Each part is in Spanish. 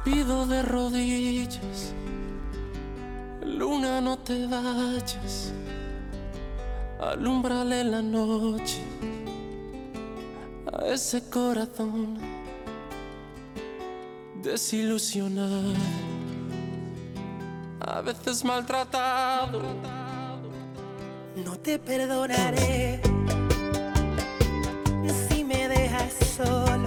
pido de rodillas, luna, no te vayas, alúmbrale la noche a ese corazón desilusionado, a veces maltratado. No te perdonaré si me dejas solo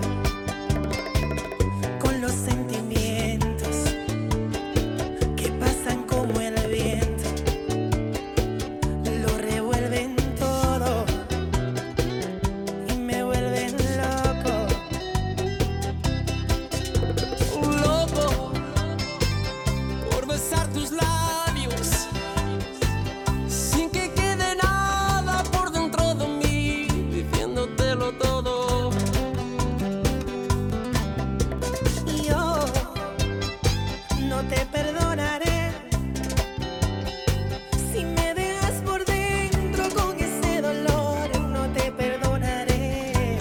con los sentimientos que pasan como el viento, lo revuelven todo y me vuelven loco. Loco por besar tus labios sin que quede nada por dentro de mí, diciéndotelo todo. Y yo no te perdonaré si me dejas por dentro con ese dolor. No te perdonaré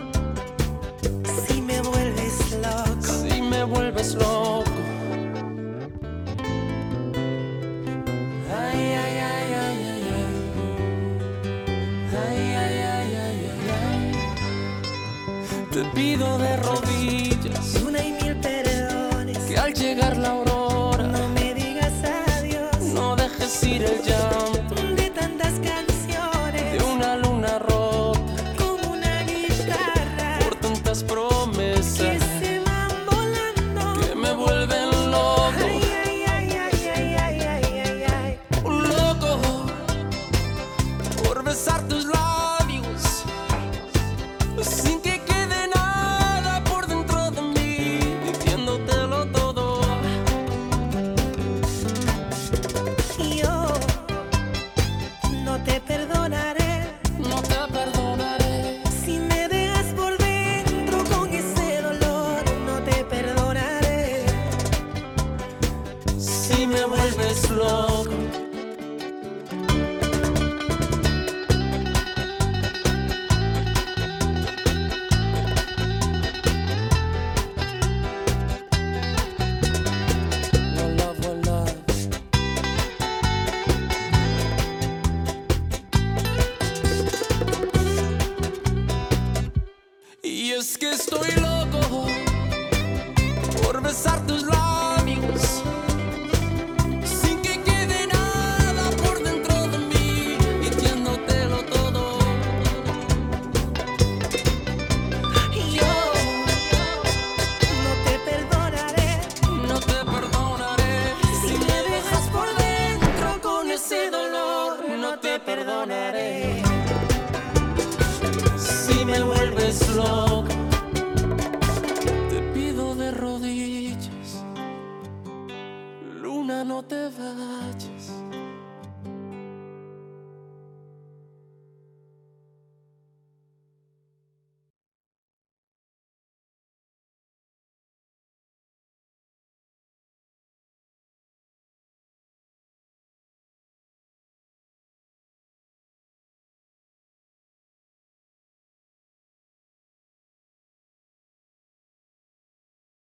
si me vuelves loco. Si me vuelves loco. Ay, ay, ay, ay, ay, ay. Ay, ay, ay, ay, ay, ay. Te pido de rodillas Una y mil perdones, que al llegar la aurora no me digas adiós. no dejes ir el llanto De tantas canciones, de una luna rota como una guitarra por tantas que promesas se van volando. que me vuelven loco. Ay, ay, ay, ay, ay, ay, ay, ay, ay. Loco por besar tus labios sin que quede nada por dentro de mí, diciéndotelo todo. Y yo no te perdonaré No te perdonaré si me dejas por dentro con ese dolor. No te perdonaré si me vuelves loco. One love, one love. Y es que estoy loco por besar tus labios sin que quede nada por dentro de mí, diciéndotelo todo. y yo no te perdonaré No te perdonaré si me dejas por dentro con ese dolor. No te perdonaré si me vuelves loco.